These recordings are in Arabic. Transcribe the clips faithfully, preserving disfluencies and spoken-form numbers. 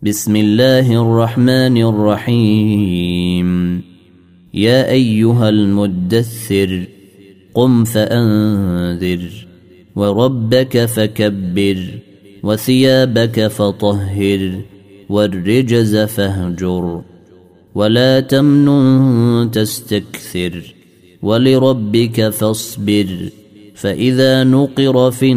بسم الله الرحمن الرحيم. يا أيها المدثر قم فأنذر وربك فكبر وثيابك فطهر والرجز فاهجر ولا تمنن تستكثر ولربك فاصبر فإذا نقر في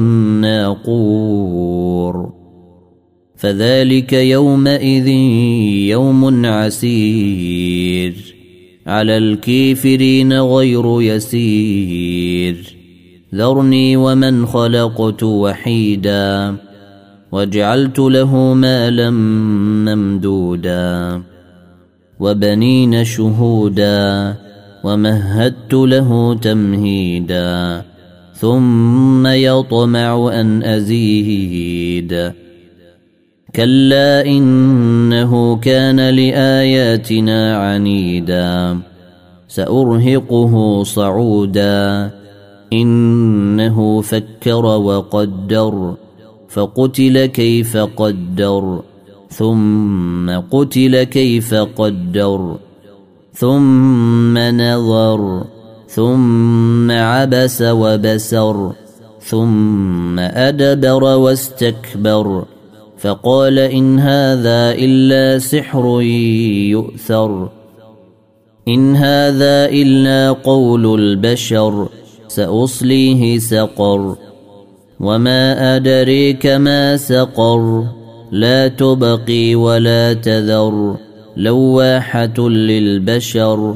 الناقور فذلك يومئذ يوم عسير على الكافرين غير يسير ذرني ومن خلقت وحيدا وجعلت له مالا ممدودا وبنين شهودا ومهدت له تمهيدا ثم يطمع أن أزيد كلا إنه كان لآياتنا عنيدا سأرهقه صعودا إنه فكر وقدر فقتل كيف قدر ثم قتل كيف قدر ثم نظر ثم عبس وبسر ثم أدبر واستكبر فقال إن هذا إلا سحر يؤثر إن هذا إلا قول البشر سأصليه سقر وما أدريك ما سقر لا تبقي ولا تذر لواحة للبشر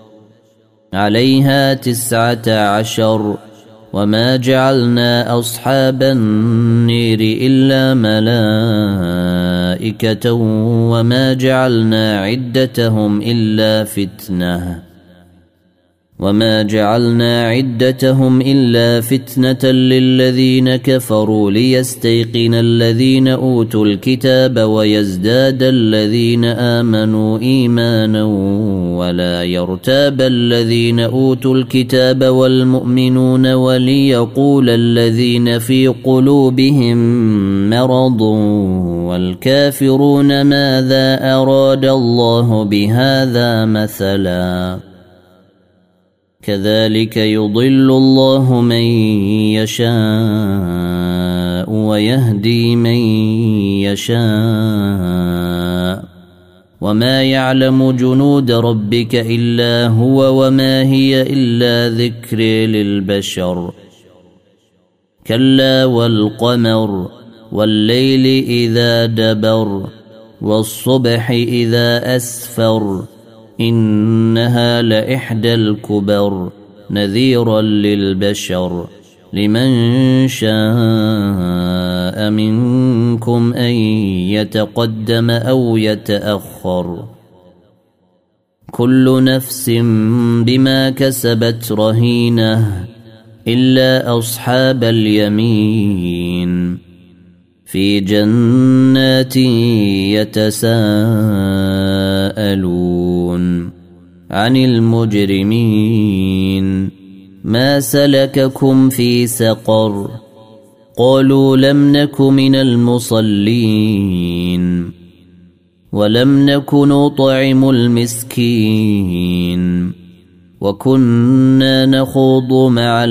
عليها تسعة عشر وما جعلنا أصحاب النير إلا ملائكة وما جعلنا عدتهم إلا فتنة وما جعلنا عدتهم إلا فتنة للذين كفروا ليستيقن الذين أوتوا الكتاب ويزداد الذين آمنوا إيمانا ولا يرتاب الذين أوتوا الكتاب والمؤمنون وليقول الذين في قلوبهم مرض والكافرون ماذا أراد الله بهذا مثلا كذلك يضل الله من يشاء ويهدي من يشاء وما يعلم جنود ربك إلا هو وما هي إلا ذكر للبشر كلا والقمر والليل إذا دبر والصبح إذا أسفر إنها لإحدى الكبر نذيرا للبشر لمن شاء منكم أن يتقدم أو يتأخر كل نفس بما كسبت رهينة إلا أصحاب اليمين في جنات يتساءلون عن المجرمين ما سلككم في سقر قالوا لم نك من المصلين ولم نك نطعم المسكين وكنا نخوض مع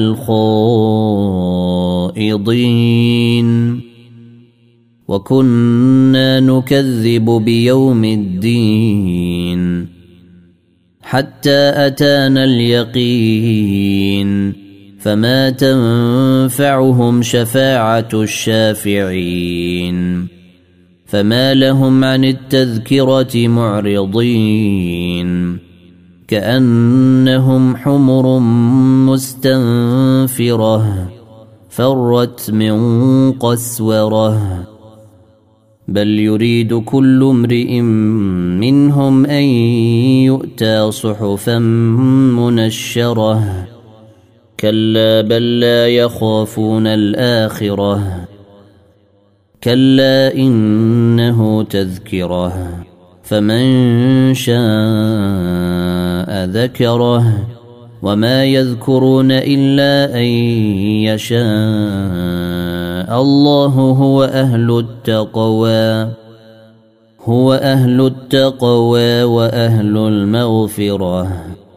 الخائضين وكنا نكذب بيوم الدين حتى أتانا اليقين فما تنفعهم شفاعة الشافعين فما لهم عن التذكرة معرضين كأنهم حمر مستنفرة فرت من قسوره بل يريد كل امرئ منهم أن يؤتى صحفا منشرة كلا بل لا يخافون الآخرة كلا إنه تذكرة فمن شاء ذكره وما يذكرون إلا أن يشاء الله هو أهل التقوى هو أهل التقوى وأهل المغفرة.